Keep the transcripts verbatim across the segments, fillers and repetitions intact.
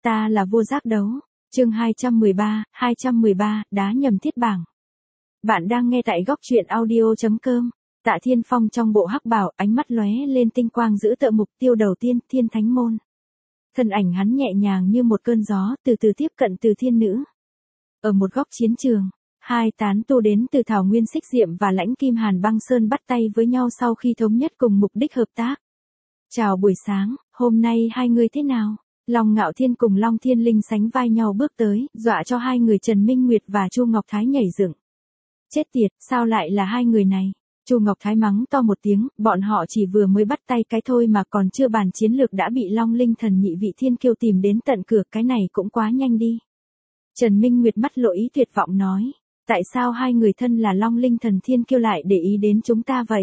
ta là vua giác đấu. Chương hai trăm mười ba, hai trăm mười ba, đá nhầm thiết bảng. Bạn đang nghe tại góc truyện audio chấm com. Tạ Thiên Phong trong bộ hắc bào, ánh mắt lóe lên tinh quang giữ tợ mục tiêu đầu tiên, Thiên Thánh Môn. Thân ảnh hắn nhẹ nhàng như một cơn gió, từ từ tiếp cận Từ Thiên Nữ. Ở một góc chiến trường, hai tán tu đến từ Thảo Nguyên Xích Diệm và Lãnh Kim Hàn Băng Sơn bắt tay với nhau sau khi thống nhất cùng mục đích hợp tác. Chào buổi sáng, hôm nay hai người thế nào? Long Ngạo Thiên cùng Long Thiên Linh sánh vai nhau bước tới, dọa cho hai người Trần Minh Nguyệt và Chu Ngọc Thái nhảy dựng. Chết tiệt, sao lại là hai người này? Chu Ngọc Thái mắng to một tiếng, bọn họ chỉ vừa mới bắt tay cái thôi mà còn chưa bàn chiến lược đã bị Long Linh Thần nhị vị thiên kiêu tìm đến tận cửa, cái này cũng quá nhanh đi. Trần Minh Nguyệt mắt lộ ý tuyệt vọng nói, tại sao hai người thân là Long Linh Thần thiên kiêu lại để ý đến chúng ta vậy?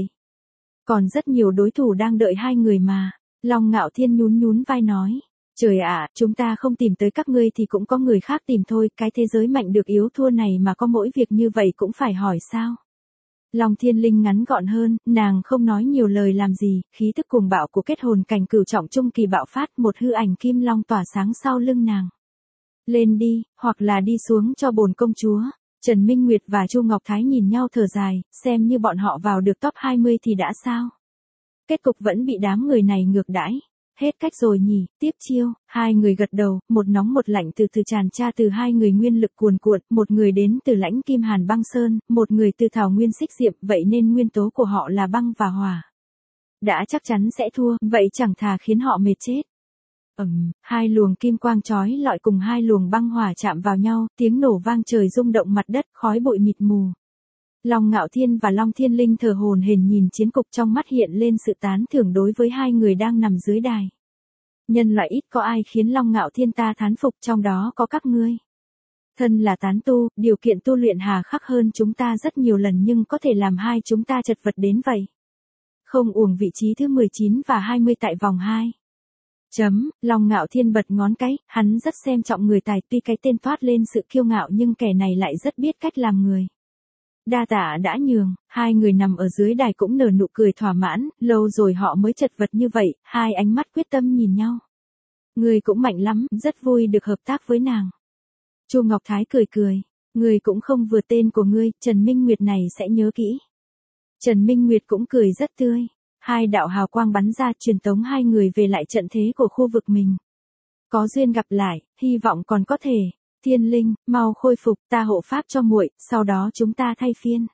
Còn rất nhiều đối thủ đang đợi hai người mà. Long Ngạo Thiên nhún nhún vai nói, trời ạ, chúng ta không tìm tới các ngươi thì cũng có người khác tìm thôi, cái thế giới mạnh được yếu thua này mà có mỗi việc như vậy cũng phải hỏi sao? Long Thiên Linh ngắn gọn hơn, nàng không nói nhiều lời làm gì, khí tức cuồng bạo của kết hồn cảnh cửu trọng trung kỳ bạo phát, một hư ảnh kim long tỏa sáng sau lưng nàng. Lên đi, hoặc là đi xuống cho bổn công chúa. Trần Minh Nguyệt và Chu Ngọc Thái nhìn nhau thở dài, xem như bọn họ vào được top hai mươi thì đã sao? Kết cục vẫn bị đám người này ngược đãi. Hết cách rồi nhỉ, tiếp chiêu. Hai người gật đầu, một nóng một lạnh từ từ tràn tra từ hai người nguyên lực cuồn cuộn, một người đến từ Lãnh Kim Hàn Băng Sơn, một người từ Thảo Nguyên Xích Diệm, vậy nên nguyên tố của họ là băng và hỏa. Đã chắc chắn sẽ thua, vậy chẳng thà khiến họ mệt chết. Ầm, hai luồng kim quang chói lọi cùng hai luồng băng hỏa chạm vào nhau, tiếng nổ vang trời rung động mặt đất, khói bụi mịt mù. Long Ngạo Thiên và Long Thiên Linh thở hổn hển nhìn chiến cục, trong mắt hiện lên sự tán thưởng đối với hai người đang nằm dưới đài. Nhân loại ít có ai khiến Long Ngạo Thiên ta thán phục, trong đó có các ngươi. Thân là tán tu, điều kiện tu luyện hà khắc hơn chúng ta rất nhiều lần nhưng có thể làm hai chúng ta chật vật đến vậy. Không uổng vị trí thứ mười chín và hai mươi tại vòng hai. Chấm, Long Ngạo Thiên bật ngón cái, hắn rất xem trọng người tài, tuy cái tên toát lên sự kiêu ngạo nhưng kẻ này lại rất biết cách làm người. Đa tạ đã nhường, hai người nằm ở dưới đài cũng nở nụ cười thỏa mãn, lâu rồi họ mới chật vật như vậy, hai ánh mắt quyết tâm nhìn nhau. Người cũng mạnh lắm, rất vui được hợp tác với nàng. Chu Ngọc Thái cười cười, người cũng không vừa tên của ngươi, Trần Minh Nguyệt này sẽ nhớ kỹ. Trần Minh Nguyệt cũng cười rất tươi, hai đạo hào quang bắn ra truyền tống hai người về lại trận thế của khu vực mình. Có duyên gặp lại, hy vọng còn có thể. Thiên Linh, mau khôi phục, ta hộ pháp cho muội, sau đó chúng ta thay phiên.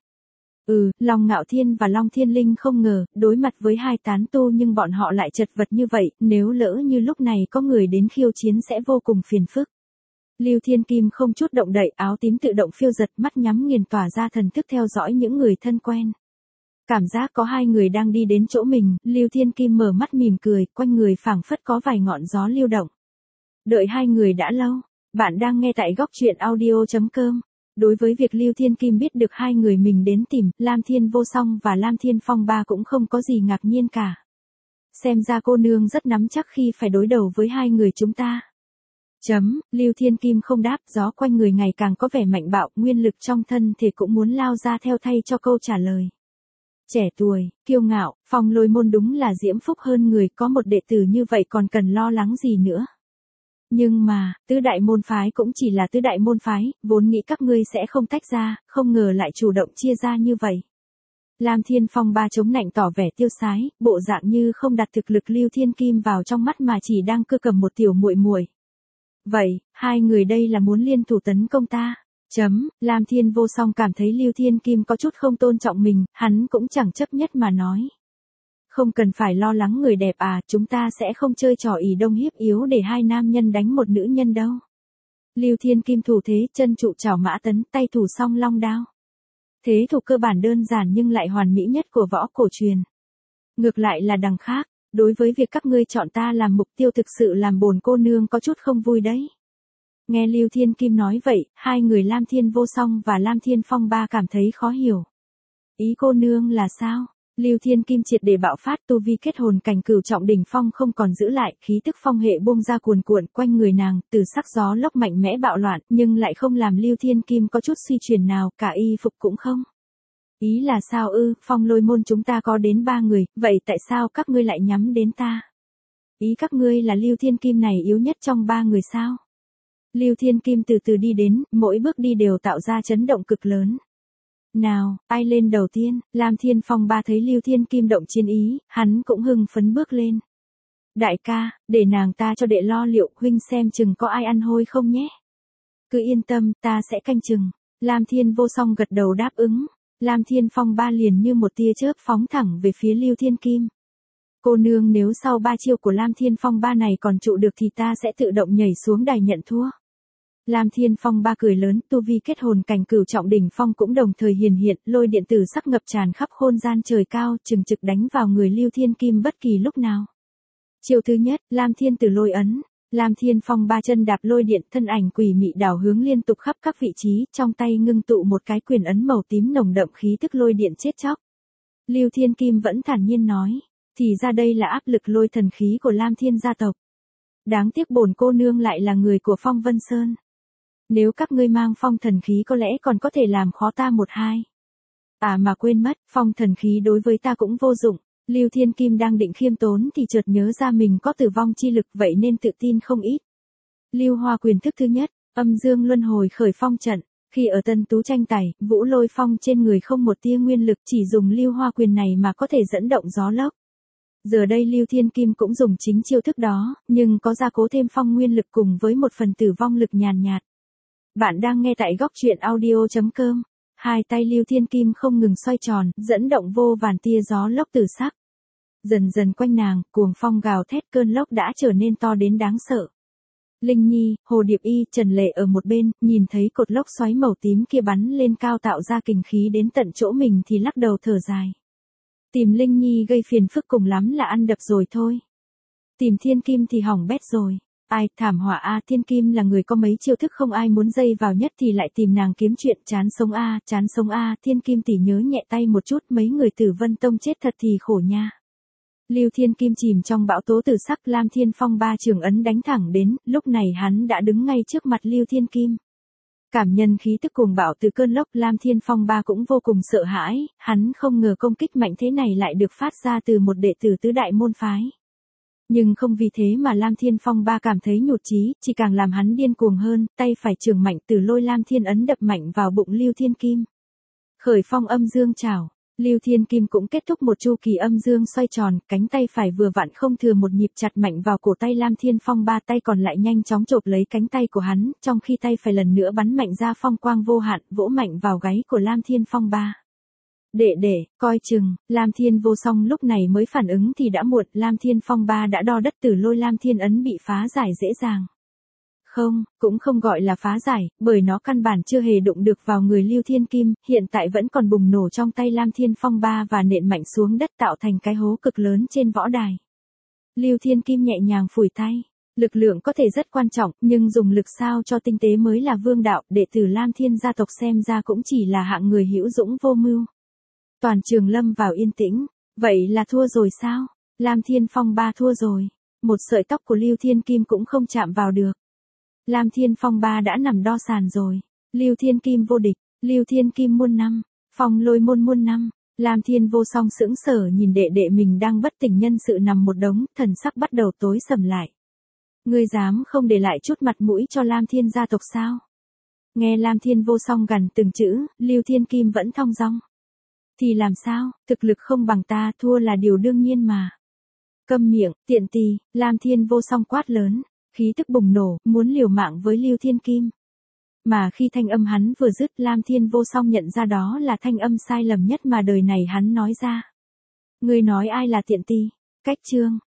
Ừ, Long Ngạo Thiên và Long Thiên Linh không ngờ, đối mặt với hai tán tu nhưng bọn họ lại chật vật như vậy, nếu lỡ như lúc này có người đến khiêu chiến sẽ vô cùng phiền phức. Lưu Thiên Kim không chút động đậy, áo tím tự động phiêu giật, mắt nhắm nghiền tỏa ra thần thức theo dõi những người thân quen. Cảm giác có hai người đang đi đến chỗ mình, Lưu Thiên Kim mở mắt mỉm cười, quanh người phảng phất có vài ngọn gió lưu động. Đợi hai người đã lâu. Bạn đang nghe tại góc truyện audio chấm com. Đối với việc Lưu Thiên Kim biết được hai người mình đến tìm, Lam Thiên Vô Song và Lam Thiên Phong Ba cũng không có gì ngạc nhiên cả. Xem ra cô nương rất nắm chắc khi phải đối đầu với hai người chúng ta. Chấm, Lưu Thiên Kim không đáp, gió quanh người ngày càng có vẻ mạnh bạo, nguyên lực trong thân thể cũng muốn lao ra theo thay cho câu trả lời. Trẻ tuổi, kiêu ngạo, Phong Lôi môn đúng là diễm phúc hơn người, có một đệ tử như vậy còn cần lo lắng gì nữa. Nhưng mà, tứ đại môn phái cũng chỉ là tứ đại môn phái, vốn nghĩ các ngươi sẽ không tách ra, không ngờ lại chủ động chia ra như vậy. Lam Thiên Phong Ba chống nạnh tỏ vẻ tiêu sái, bộ dạng như không đặt thực lực Lưu Thiên Kim vào trong mắt mà chỉ đang cưa cầm một tiểu muội muội. Vậy, hai người đây là muốn liên thủ tấn công ta. Chấm, Lam Thiên Vô Song cảm thấy Lưu Thiên Kim có chút không tôn trọng mình, hắn cũng chẳng chấp nhất mà nói. Không cần phải lo lắng người đẹp à, chúng ta sẽ không chơi trò ỷ đông hiếp yếu để hai nam nhân đánh một nữ nhân đâu. Lưu Thiên Kim thủ thế, chân trụ chảo mã tấn, tay thủ song long đao. Thế thủ cơ bản đơn giản nhưng lại hoàn mỹ nhất của võ cổ truyền. Ngược lại là đằng khác, đối với việc các ngươi chọn ta làm mục tiêu thực sự làm bổn cô nương có chút không vui đấy. Nghe Lưu Thiên Kim nói vậy, hai người Lam Thiên Vô Song và Lam Thiên Phong Ba cảm thấy khó hiểu. Ý cô nương là sao? Lưu Thiên Kim triệt để bạo phát, tu vi kết hồn cảnh cửu trọng đỉnh phong không còn giữ lại, khí tức phong hệ buông ra cuồn cuộn quanh người nàng, từ sắc gió lốc mạnh mẽ bạo loạn, nhưng lại không làm Lưu Thiên Kim có chút suy chuyển nào, cả y phục cũng không. Ý là sao ư, Phong Lôi môn chúng ta có đến ba người, vậy tại sao các ngươi lại nhắm đến ta? Ý các ngươi là Lưu Thiên Kim này yếu nhất trong ba người sao? Lưu Thiên Kim từ từ đi đến, mỗi bước đi đều tạo ra chấn động cực lớn. Nào, ai lên đầu tiên? Lam Thiên Phong ba thấy Lưu Thiên Kim động chiến ý, hắn cũng hưng phấn bước lên. Đại ca, để nàng ta cho đệ lo liệu, huynh xem chừng có ai ăn hôi không nhé. Cứ yên tâm, ta sẽ canh chừng. Lam Thiên Vô Song gật đầu đáp ứng. Lam Thiên Phong ba liền như một tia chớp phóng thẳng về phía Lưu Thiên Kim. Cô nương, nếu sau ba chiêu của Lam Thiên Phong ba này còn trụ được thì ta sẽ tự động nhảy xuống đài nhận thua. Lam Thiên Phong ba cười lớn, tu vi kết hồn cảnh cửu trọng đỉnh phong cũng đồng thời hiển hiện, lôi điện tử sắc ngập tràn khắp khôn gian trời cao, chừng trực đánh vào người Lưu Thiên Kim bất kỳ lúc nào. Chiêu thứ nhất, Lam Thiên Tử lôi ấn. Lam Thiên Phong ba chân đạp lôi điện, thân ảnh quỷ mị đảo hướng liên tục khắp các vị trí, trong tay ngưng tụ một cái quyền ấn màu tím nồng đậm khí tức lôi điện chết chóc. Lưu Thiên Kim vẫn thản nhiên nói, thì ra đây là áp lực lôi thần khí của Lam Thiên gia tộc. Đáng tiếc bổn cô nương lại là người của Phong Vân Sơn. Nếu các ngươi mang phong thần khí có lẽ còn có thể làm khó ta một hai. À mà quên mất, phong thần khí đối với ta cũng vô dụng. Lưu Thiên Kim đang định khiêm tốn thì chợt nhớ ra mình có tử vong chi lực, vậy nên tự tin không ít. Lưu Hoa quyền thức thứ nhất, âm dương luân hồi khởi phong trận. Khi ở Tân Tú tranh tài, Vũ Lôi Phong trên người không một tia nguyên lực, chỉ dùng Lưu Hoa quyền này mà có thể dẫn động gió lốc. Giờ đây Lưu Thiên Kim cũng dùng chính chiêu thức đó, nhưng có gia cố thêm phong nguyên lực cùng với một phần tử vong lực nhàn nhạt. Bạn đang nghe tại góc truyện audio chấm com. Hai tay Lưu Thiên Kim không ngừng xoay tròn, dẫn động vô vàn tia gió lốc tử sắc. Dần dần quanh nàng, cuồng phong gào thét, cơn lốc đã trở nên to đến đáng sợ. Linh Nhi, Hồ Điệp Y, Trần Lệ ở một bên, nhìn thấy cột lốc xoáy màu tím kia bắn lên cao tạo ra kình khí đến tận chỗ mình thì lắc đầu thở dài. Tìm Linh Nhi gây phiền phức cùng lắm là ăn đập rồi thôi. Tìm Thiên Kim thì hỏng bét rồi. Ai, thảm họa a, Thiên Kim là người có mấy chiêu thức không ai muốn dây vào nhất thì lại tìm nàng kiếm chuyện, chán sống a, chán sống a, Thiên Kim tỷ nhớ nhẹ tay một chút, mấy người Tử Vân Tông chết thật thì khổ nha. Lưu Thiên Kim chìm trong bão tố tử sắc, Lam Thiên Phong ba trường ấn đánh thẳng đến, lúc này hắn đã đứng ngay trước mặt Lưu Thiên Kim. Cảm nhận khí tức cuồng bạo từ cơn lốc, Lam Thiên Phong ba cũng vô cùng sợ hãi, hắn không ngờ công kích mạnh thế này lại được phát ra từ một đệ tử tứ đại môn phái. Nhưng không vì thế mà Lam Thiên Phong ba cảm thấy nhụt chí, chỉ càng làm hắn điên cuồng hơn, tay phải trường mạnh từ lôi Lam Thiên ấn đập mạnh vào bụng Lưu Thiên Kim. Khởi phong âm dương trảo, Lưu Thiên Kim cũng kết thúc một chu kỳ âm dương xoay tròn, cánh tay phải vừa vặn không thừa một nhịp chặt mạnh vào cổ tay Lam Thiên Phong ba, tay còn lại nhanh chóng chộp lấy cánh tay của hắn, trong khi tay phải lần nữa bắn mạnh ra phong quang vô hạn, vỗ mạnh vào gáy của Lam Thiên Phong ba. Đệ đệ, coi chừng, Lam Thiên Vô Song lúc này mới phản ứng thì đã muộn, Lam Thiên Phong ba đã đo đất từ lôi Lam Thiên ấn bị phá giải dễ dàng. Không, cũng không gọi là phá giải, bởi nó căn bản chưa hề đụng được vào người Lưu Thiên Kim, hiện tại vẫn còn bùng nổ trong tay Lam Thiên Phong ba và nện mạnh xuống đất tạo thành cái hố cực lớn trên võ đài. Lưu Thiên Kim nhẹ nhàng phủi tay. Lực lượng có thể rất quan trọng, nhưng dùng lực sao cho tinh tế mới là vương đạo, đệ tử Lam Thiên gia tộc xem ra cũng chỉ là hạng người hữu dũng vô mưu. Toàn trường lâm vào yên tĩnh, vậy là thua rồi sao? Lam Thiên Phong ba thua rồi, một sợi tóc của Lưu Thiên Kim cũng không chạm vào được. Lam Thiên Phong ba đã nằm đo sàn rồi. Lưu Thiên Kim vô địch, Lưu Thiên Kim muôn năm, Phong Lôi môn muôn năm. Lam Thiên Vô Song sững sờ nhìn đệ đệ mình đang bất tỉnh nhân sự nằm một đống, thần sắc bắt đầu tối sầm lại. Ngươi dám không để lại chút mặt mũi cho Lam Thiên gia tộc sao? Nghe Lam Thiên Vô Song gằn từng chữ, Lưu Thiên Kim vẫn thong dong. Thì làm sao, thực lực không bằng ta, thua là điều đương nhiên mà. Câm miệng, tiện tì, Lam Thiên Vô Song quát lớn, khí tức bùng nổ, muốn liều mạng với Lưu Thiên Kim. Mà khi thanh âm hắn vừa dứt, Lam Thiên Vô Song nhận ra đó là thanh âm sai lầm nhất mà đời này hắn nói ra. Ngươi nói ai là tiện tì? Cách chương,